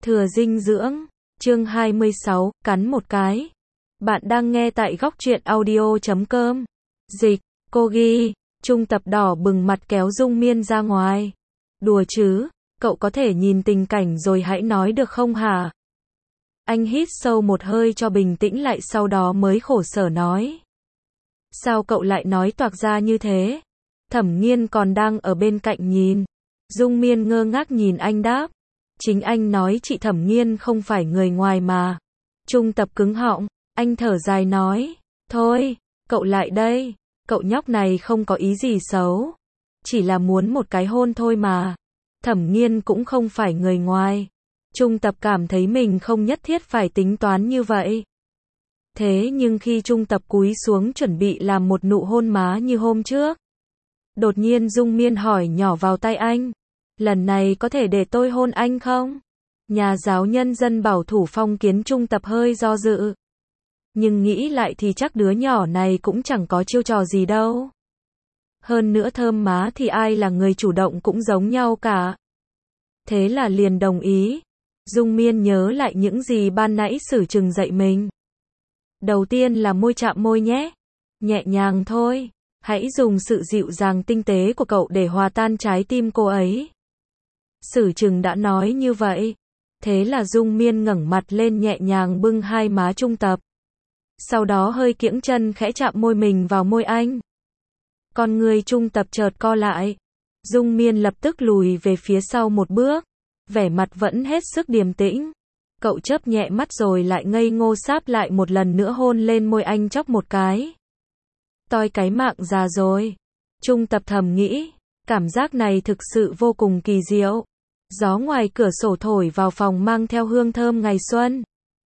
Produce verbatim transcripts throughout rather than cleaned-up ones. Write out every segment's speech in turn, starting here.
Thừa dinh dưỡng, chương hai mươi sáu, cắn một cái. Bạn đang nghe tại góc truyện audio chấm com. Dịch, cô ghi, Trung Tập đỏ bừng mặt kéo Dung Miên ra ngoài. Đùa chứ, cậu có thể nhìn tình cảnh rồi hãy nói được không hả? Anh hít sâu một hơi cho bình tĩnh lại, sau đó mới khổ sở nói. Sao cậu lại nói toạc ra như thế? Thẩm Nghiên còn đang ở bên cạnh nhìn. Dung Miên ngơ ngác nhìn anh đáp. Chính anh nói chị Thẩm Nghiên không phải người ngoài mà. Trung Tập cứng họng, anh thở dài nói. Thôi, cậu lại đây. Cậu nhóc này không có ý gì xấu. Chỉ là muốn một cái hôn thôi mà. Thẩm Nghiên cũng không phải người ngoài. Trung Tập cảm thấy mình không nhất thiết phải tính toán như vậy. Thế nhưng khi Trung Tập cúi xuống chuẩn bị làm một nụ hôn má như hôm trước, đột nhiên Dung Miên hỏi nhỏ vào tai anh. Lần này có thể để tôi hôn anh không? Nhà giáo nhân dân bảo thủ phong kiến. Trung Tập hơi do dự. Nhưng nghĩ lại thì chắc đứa nhỏ này cũng chẳng có chiêu trò gì đâu. Hơn nữa thơm má thì ai là người chủ động cũng giống nhau cả. Thế là liền đồng ý. Dung Miên nhớ lại những gì ban nãy Sử Trừng dạy mình. Đầu tiên là môi chạm môi nhé. Nhẹ nhàng thôi. Hãy dùng sự dịu dàng tinh tế của cậu để hòa tan trái tim cô ấy. Sử Trừng đã nói như vậy. Thế là Dung Miên ngẩng mặt lên nhẹ nhàng bưng hai má Trung Tập. Sau đó hơi kiễng chân khẽ chạm môi mình vào môi anh. Con người Trung Tập chợt co lại. Dung Miên lập tức lùi về phía sau một bước. Vẻ mặt vẫn hết sức điềm tĩnh. Cậu chớp nhẹ mắt rồi lại ngây ngô sáp lại một lần nữa hôn lên môi anh chốc một cái. Toi cái mạng già rồi. Trung Tập thầm nghĩ. Cảm giác này thực sự vô cùng kỳ diệu. Gió ngoài cửa sổ thổi vào phòng mang theo hương thơm ngày xuân.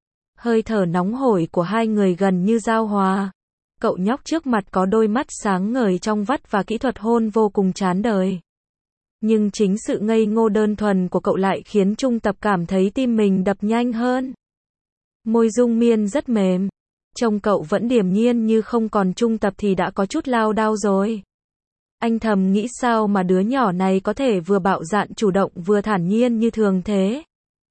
Hơi thở nóng hổi của hai người gần như giao hòa. Cậu nhóc trước mặt có đôi mắt sáng ngời trong vắt và kỹ thuật hôn vô cùng chán đời. Nhưng chính sự ngây ngô đơn thuần của cậu lại khiến Trung Tập cảm thấy tim mình đập nhanh hơn. Môi Dung Miên rất mềm. Trông cậu vẫn điềm nhiên như không, còn Trung Tập thì đã có chút lao đao rồi. Anh thầm nghĩ sao mà đứa nhỏ này có thể vừa bạo dạn chủ động vừa thản nhiên như thường thế.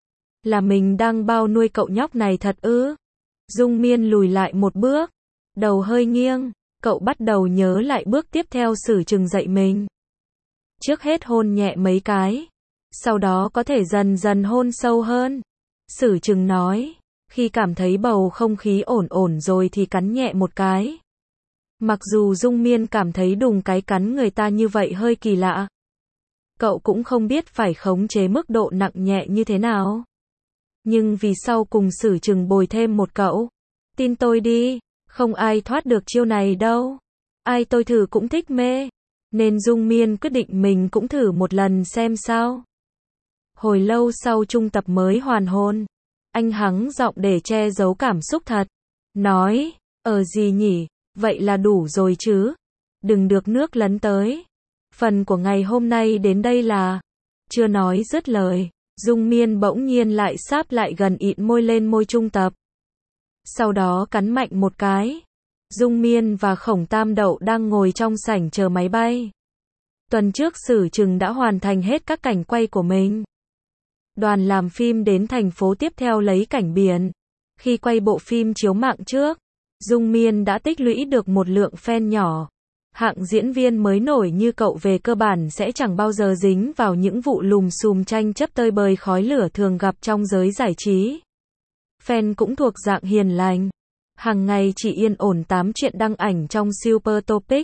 Là mình đang bao nuôi cậu nhóc này thật ư? Dung Miên lùi lại một bước. Đầu hơi nghiêng. Cậu bắt đầu nhớ lại bước tiếp theo Sử Trừng dạy mình. Trước hết hôn nhẹ mấy cái. Sau đó có thể dần dần hôn sâu hơn. Sử Trừng nói. Khi cảm thấy bầu không khí ổn ổn rồi thì cắn nhẹ một cái. Mặc dù Dung Miên cảm thấy đùng cái cắn người ta như vậy hơi kỳ lạ. Cậu cũng không biết phải khống chế mức độ nặng nhẹ như thế nào. Nhưng vì sau cùng Sử Trừng bồi thêm một cậu. Tin tôi đi, không ai thoát được chiêu này đâu. Ai tôi thử cũng thích mê. Nên Dung Miên quyết định mình cũng thử một lần xem sao. Hồi lâu sau Trung Tập mới hoàn hồn. Anh hắng giọng để che giấu cảm xúc thật. Nói, ờ gì nhỉ, vậy là đủ rồi chứ. Đừng được nước lấn tới. Phần của ngày hôm nay đến đây là. Chưa nói dứt lời. Dung Miên bỗng nhiên lại sáp lại gần ịn môi lên môi Trung Tập. Sau đó cắn mạnh một cái. Dung Miên và Khổng Tam Đậu đang ngồi trong sảnh chờ máy bay. Tuần trước Sử Trừng đã hoàn thành hết các cảnh quay của mình. Đoàn làm phim đến thành phố tiếp theo lấy cảnh biển. Khi quay bộ phim chiếu mạng trước, Dung Miên đã tích lũy được một lượng fan nhỏ. Hạng diễn viên mới nổi như cậu về cơ bản sẽ chẳng bao giờ dính vào những vụ lùm xùm tranh chấp tơi bời khói lửa thường gặp trong giới giải trí. Fan cũng thuộc dạng hiền lành. Hàng ngày chỉ yên ổn tám chuyện đăng ảnh trong Super Topic.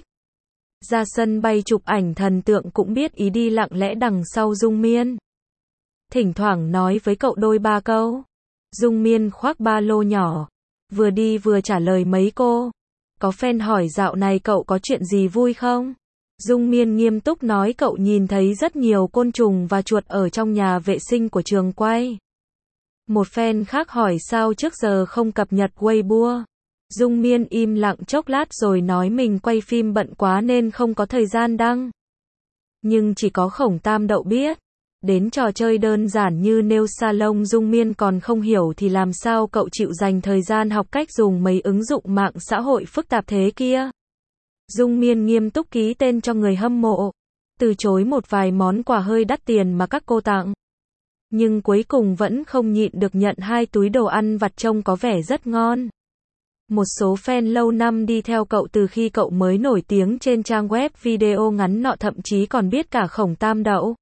Ra sân bay chụp ảnh thần tượng cũng biết ý đi lặng lẽ đằng sau Dung Miên. Thỉnh thoảng nói với cậu đôi ba câu. Dung Miên khoác ba lô nhỏ. Vừa đi vừa trả lời mấy cô. Có fan hỏi dạo này cậu có chuyện gì vui không? Dung Miên nghiêm túc nói cậu nhìn thấy rất nhiều côn trùng và chuột ở trong nhà vệ sinh của trường quay. Một fan khác hỏi sao trước giờ không cập nhật Weibo. Dung Miên im lặng chốc lát rồi nói mình quay phim bận quá nên không có thời gian đăng. Nhưng chỉ có Khổng Tam Đậu biết. Đến trò chơi đơn giản như nail salon Dung Miên còn không hiểu thì làm sao cậu chịu dành thời gian học cách dùng mấy ứng dụng mạng xã hội phức tạp thế kia. Dung Miên nghiêm túc ký tên cho người hâm mộ. Từ chối một vài món quà hơi đắt tiền mà các cô tặng. Nhưng cuối cùng vẫn không nhịn được nhận hai túi đồ ăn vặt trông có vẻ rất ngon. Một số fan lâu năm đi theo cậu từ khi cậu mới nổi tiếng trên trang web video ngắn nọ thậm chí còn biết cả Khổng Tam Đậu.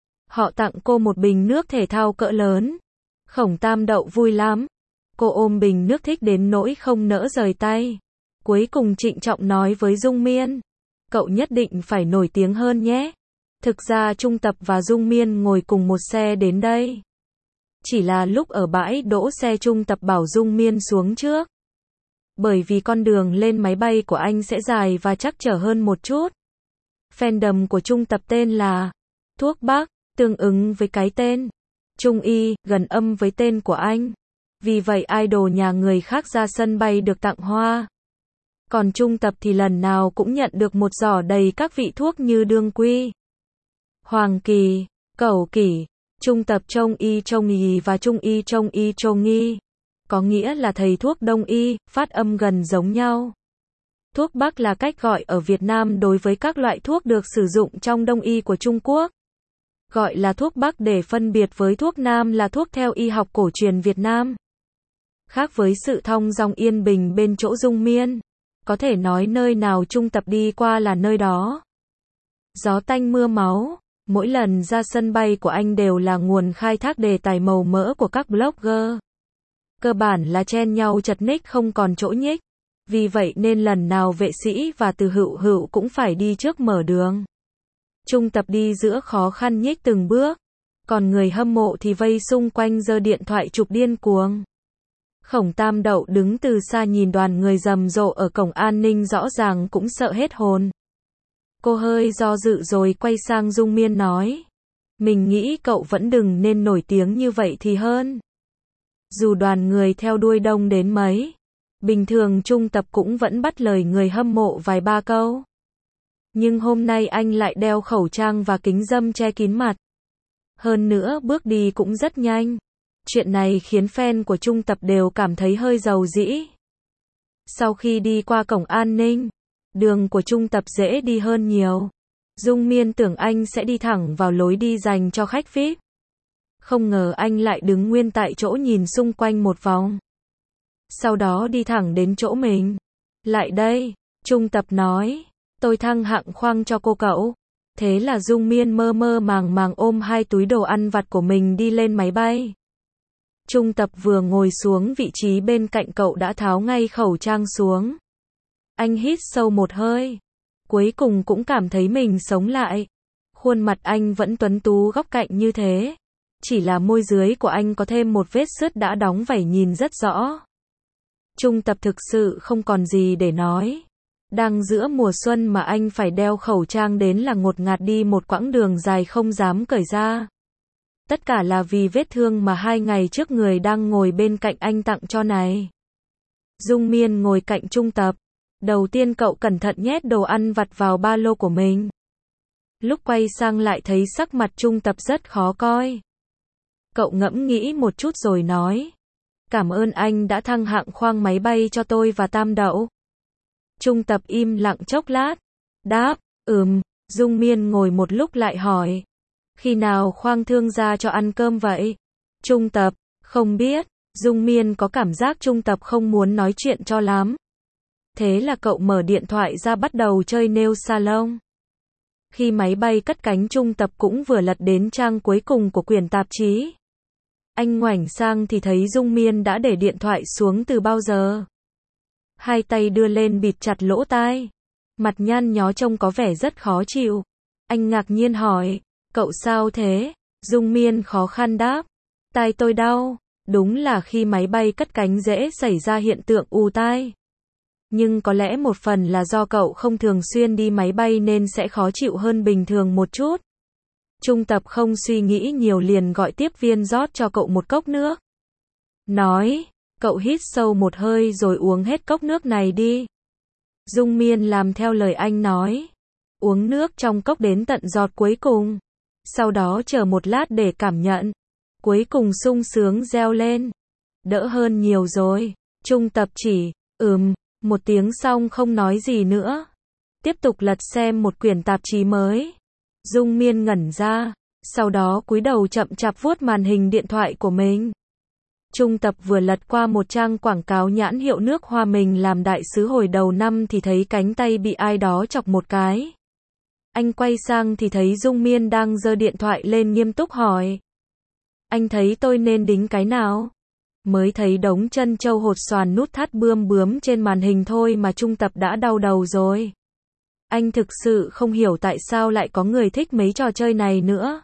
Họ tặng cô một bình nước thể thao cỡ lớn. Khổng Tam Đậu vui lắm. Cô ôm bình nước thích đến nỗi không nỡ rời tay. Cuối cùng trịnh trọng nói với Dung Miên. Cậu nhất định phải nổi tiếng hơn nhé. Thực ra Trung Tập và Dung Miên ngồi cùng một xe đến đây. Chỉ là lúc ở bãi đỗ xe Trung Tập bảo Dung Miên xuống trước. Bởi vì con đường lên máy bay của anh sẽ dài và chắc trở hơn một chút. Fandom của Trung Tập tên là Thuốc Bắc, tương ứng với cái tên Trung Y, gần âm với tên của anh. Vì vậy idol nhà người khác ra sân bay được tặng hoa. Còn Trung Tập thì lần nào cũng nhận được một giỏ đầy các vị thuốc như đương quy, hoàng kỳ, cẩu kỷ, Trung Tập Trông Y Trông Y và Trung Y Trông Y Trông Y. Có nghĩa là thầy thuốc Đông Y, phát âm gần giống nhau. Thuốc Bắc là cách gọi ở Việt Nam đối với các loại thuốc được sử dụng trong Đông Y của Trung Quốc. Gọi là thuốc Bắc để phân biệt với thuốc Nam là thuốc theo y học cổ truyền Việt Nam. Khác với sự thong dong yên bình bên chỗ Dung Miên. Có thể nói nơi nào Trung Tập đi qua là nơi đó. Gió tanh mưa máu. Mỗi lần ra sân bay của anh đều là nguồn khai thác đề tài màu mỡ của các blogger. Cơ bản là chen nhau chật ních không còn chỗ nhích. Vì vậy nên lần nào vệ sĩ và Từ Hựu Hựu cũng phải đi trước mở đường. Trung Tập đi giữa khó khăn nhích từng bước. Còn người hâm mộ thì vây xung quanh giơ điện thoại chụp điên cuồng. Khổng Tam Đậu đứng từ xa nhìn đoàn người rầm rộ ở cổng an ninh rõ ràng cũng sợ hết hồn. Cô hơi do dự rồi quay sang Dung Miên nói. Mình nghĩ cậu vẫn đừng nên nổi tiếng như vậy thì hơn. Dù đoàn người theo đuôi đông đến mấy, bình thường Trung Tập cũng vẫn bắt lời người hâm mộ vài ba câu. Nhưng hôm nay anh lại đeo khẩu trang và kính râm che kín mặt. Hơn nữa bước đi cũng rất nhanh. Chuyện này khiến fan của Trung Tập đều cảm thấy hơi dầu dĩ. Sau khi đi qua cổng an ninh, đường của Trung Tập dễ đi hơn nhiều. Dung Miên tưởng anh sẽ đi thẳng vào lối đi dành cho khách vi ai pi. Không ngờ anh lại đứng nguyên tại chỗ nhìn xung quanh một vòng. Sau đó đi thẳng đến chỗ mình. Lại đây, Trung Tập nói. Tôi thăng hạng khoang cho cô cậu. Thế là Dung Miên mơ mơ màng màng ôm hai túi đồ ăn vặt của mình đi lên máy bay. Trung Tập vừa ngồi xuống vị trí bên cạnh cậu đã tháo ngay khẩu trang xuống. Anh hít sâu một hơi. Cuối cùng cũng cảm thấy mình sống lại. Khuôn mặt anh vẫn tuấn tú góc cạnh như thế. Chỉ là môi dưới của anh có thêm một vết sứt đã đóng vảy nhìn rất rõ. Trung Tập thực sự không còn gì để nói. Đang giữa mùa xuân mà anh phải đeo khẩu trang đến là ngột ngạt đi một quãng đường dài không dám cởi ra. Tất cả là vì vết thương mà hai ngày trước người đang ngồi bên cạnh anh tặng cho này. Dung Miên ngồi cạnh Trung Tập. Đầu tiên cậu cẩn thận nhét đồ ăn vặt vào ba lô của mình. Lúc quay sang lại thấy sắc mặt Trung Tập rất khó coi. Cậu ngẫm nghĩ một chút rồi nói. Cảm ơn anh đã thăng hạng khoang máy bay cho tôi và Tam Đậu. Trung Tập im lặng chốc lát. Đáp, ừm, Dung Miên ngồi một lúc lại hỏi. Khi nào khoang thương gia cho ăn cơm vậy? Trung Tập, không biết. Dung Miên có cảm giác Trung Tập không muốn nói chuyện cho lắm. Thế là cậu mở điện thoại ra bắt đầu chơi nail salon. Khi máy bay cất cánh Trung Tập cũng vừa lật đến trang cuối cùng của quyển tạp chí. Anh ngoảnh sang thì thấy Dung Miên đã để điện thoại xuống từ bao giờ. Hai tay đưa lên bịt chặt lỗ tai. Mặt nhăn nhó trông có vẻ rất khó chịu. Anh ngạc nhiên hỏi, cậu sao thế? Dung Miên khó khăn đáp, tai tôi đau. Đúng là khi máy bay cất cánh dễ xảy ra hiện tượng ù tai. Nhưng có lẽ một phần là do cậu không thường xuyên đi máy bay nên sẽ khó chịu hơn bình thường một chút. Trung Tập không suy nghĩ nhiều liền gọi tiếp viên rót cho cậu một cốc nước. Nói, cậu hít sâu một hơi rồi uống hết cốc nước này đi. Dung Miên làm theo lời anh nói. Uống nước trong cốc đến tận giọt cuối cùng. Sau đó chờ một lát để cảm nhận. Cuối cùng sung sướng reo lên. Đỡ hơn nhiều rồi. Trung Tập chỉ, ừm, một tiếng xong không nói gì nữa. Tiếp tục lật xem một quyển tạp chí mới. Dung Miên ngẩn ra. Sau đó cúi đầu chậm chạp vuốt màn hình điện thoại của mình. Trung Tập vừa lật qua một trang quảng cáo nhãn hiệu nước hoa mình làm đại sứ hồi đầu năm thì thấy cánh tay bị ai đó chọc một cái. Anh quay sang thì thấy Dung Miên đang giơ điện thoại lên nghiêm túc hỏi. Anh thấy tôi nên đính cái nào? Mới thấy đống chân châu hột xoàn nút thắt bươm bướm trên màn hình thôi mà Trung Tập đã đau đầu rồi. Anh thực sự không hiểu tại sao lại có người thích mấy trò chơi này nữa.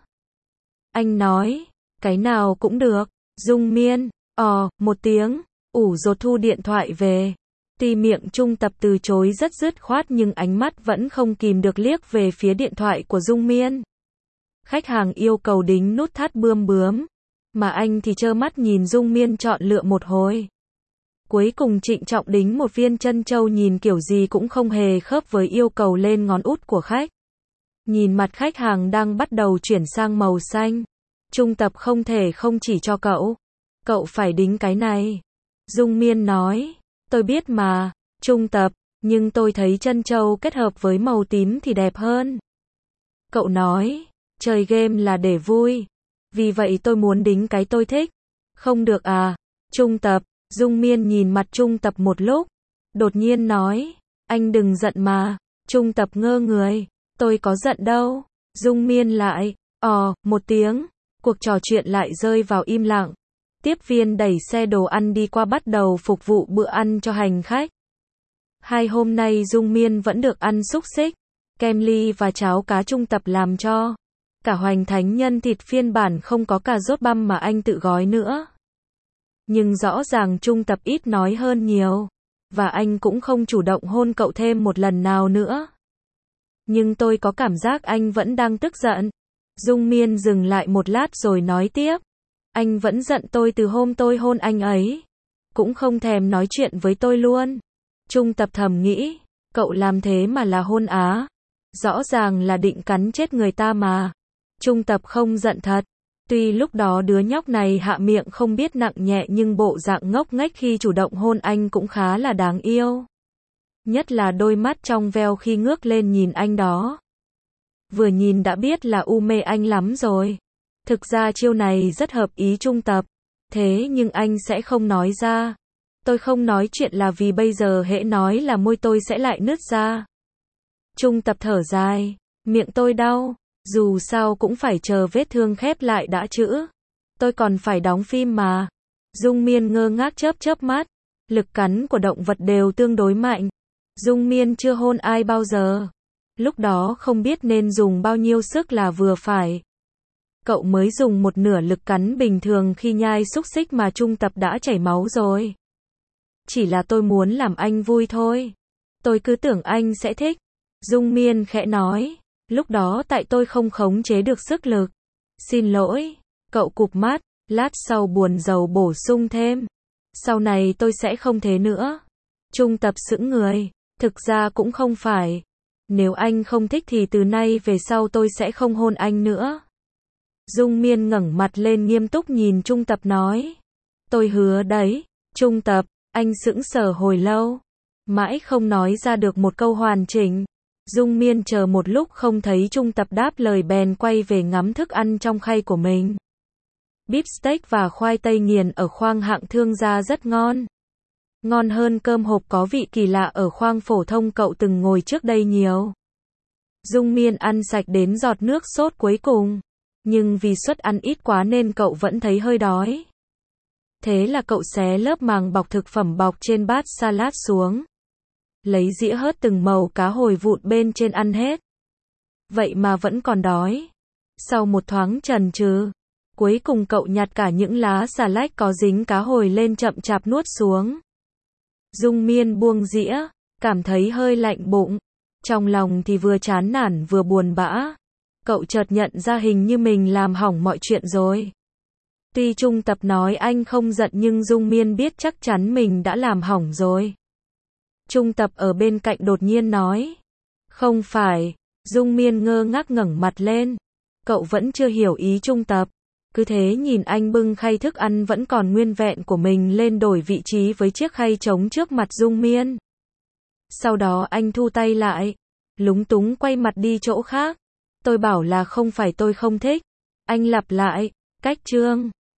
Anh nói, cái nào cũng được. Dung Miên, ò, một tiếng, ủ rột thu điện thoại về. Tuy miệng Trung Tập từ chối rất dứt khoát nhưng ánh mắt vẫn không kìm được liếc về phía điện thoại của Dung Miên. Khách hàng yêu cầu đính nút thắt bươm bướm, mà anh thì trơ mắt nhìn Dung Miên chọn lựa một hồi. Cuối cùng trịnh trọng đính một viên chân châu nhìn kiểu gì cũng không hề khớp với yêu cầu lên ngón út của khách. Nhìn mặt khách hàng đang bắt đầu chuyển sang màu xanh. Trung Tập không thể không chỉ cho cậu. Cậu phải đính cái này. Dung Miên nói. Tôi biết mà, Trung Tập, nhưng tôi thấy chân châu kết hợp với màu tím thì đẹp hơn. Cậu nói, chơi game là để vui. Vì vậy tôi muốn đính cái tôi thích. Không được à, Trung Tập. Dung Miên nhìn mặt Trung Tập một lúc. Đột nhiên nói, anh đừng giận mà. Trung Tập ngơ người. Tôi có giận đâu. Dung Miên lại, ò, một tiếng. Cuộc trò chuyện lại rơi vào im lặng. Tiếp viên đẩy xe đồ ăn đi qua bắt đầu phục vụ bữa ăn cho hành khách. Hai hôm nay Dung Miên vẫn được ăn xúc xích, kem ly và cháo cá Trung Tập làm cho. Cả hoành thánh nhân thịt phiên bản không có cà rốt băm mà anh tự gói nữa. Nhưng rõ ràng Trung Tập ít nói hơn nhiều. Và anh cũng không chủ động hôn cậu thêm một lần nào nữa. Nhưng tôi có cảm giác anh vẫn đang tức giận. Dung Miên dừng lại một lát rồi nói tiếp. Anh vẫn giận tôi từ hôm tôi hôn anh ấy. Cũng không thèm nói chuyện với tôi luôn. Trung Tập thầm nghĩ. Cậu làm thế mà là hôn á. Rõ ràng là định cắn chết người ta mà. Trung Tập không giận thật. Tuy lúc đó đứa nhóc này hạ miệng không biết nặng nhẹ nhưng bộ dạng ngốc nghếch khi chủ động hôn anh cũng khá là đáng yêu. Nhất là đôi mắt trong veo khi ngước lên nhìn anh đó. Vừa nhìn đã biết là u mê anh lắm rồi. Thực ra chiêu này rất hợp ý Trung Tập. Thế nhưng anh sẽ không nói ra. Tôi không nói chuyện là vì bây giờ hễ nói là môi tôi sẽ lại nứt ra. Trung Tập thở dài. Miệng tôi đau. Dù sao cũng phải chờ vết thương khép lại đã chữa. Tôi còn phải đóng phim mà. Dung Miên ngơ ngác chớp chớp mắt. Lực cắn của động vật đều tương đối mạnh. Dung Miên chưa hôn ai bao giờ. Lúc đó không biết nên dùng bao nhiêu sức là vừa phải. Cậu mới dùng một nửa lực cắn bình thường khi nhai xúc xích mà Trung Tập đã chảy máu rồi. Chỉ là tôi muốn làm anh vui thôi. Tôi cứ tưởng anh sẽ thích. Dung Miên khẽ nói. Lúc đó tại tôi không khống chế được sức lực. Xin lỗi. Cậu cụp mắt. Lát sau buồn rầu bổ sung thêm. Sau này tôi sẽ không thế nữa. Trung Tập sững người. Thực ra cũng không phải. Nếu anh không thích thì từ nay về sau tôi sẽ không hôn anh nữa. Dung Miên ngẩng mặt lên nghiêm túc nhìn Trung Tập nói. Tôi hứa đấy. Trung Tập, anh sững sờ hồi lâu. Mãi không nói ra được một câu hoàn chỉnh. Dung Miên chờ một lúc không thấy Trung Tập đáp lời bèn quay về ngắm thức ăn trong khay của mình. Bíp steak và khoai tây nghiền ở khoang hạng thương gia rất ngon. Ngon hơn cơm hộp có vị kỳ lạ ở khoang phổ thông cậu từng ngồi trước đây nhiều. Dung Miên ăn sạch đến giọt nước sốt cuối cùng. Nhưng vì suất ăn ít quá nên cậu vẫn thấy hơi đói. Thế là cậu xé lớp màng bọc thực phẩm bọc trên bát salad xuống. Lấy dĩa hớt từng màu cá hồi vụn bên trên ăn hết. Vậy mà vẫn còn đói. Sau một thoáng chần chừ, cuối cùng cậu nhặt cả những lá xà lách có dính cá hồi lên chậm chạp nuốt xuống. Dung Miên buông dĩa, cảm thấy hơi lạnh bụng. Trong lòng thì vừa chán nản vừa buồn bã. Cậu chợt nhận ra hình như mình làm hỏng mọi chuyện rồi. Tuy Trung Tập nói anh không giận nhưng Dung Miên biết chắc chắn mình đã làm hỏng rồi. Trung Tập ở bên cạnh đột nhiên nói. Không phải. Dung Miên ngơ ngác ngẩng mặt lên. Cậu vẫn chưa hiểu ý Trung Tập. Cứ thế nhìn anh bưng khay thức ăn vẫn còn nguyên vẹn của mình lên đổi vị trí với chiếc khay trống trước mặt Dung Miên. Sau đó anh thu tay lại. Lúng túng quay mặt đi chỗ khác. Tôi bảo là không phải tôi không thích. Anh lặp lại, cách chương.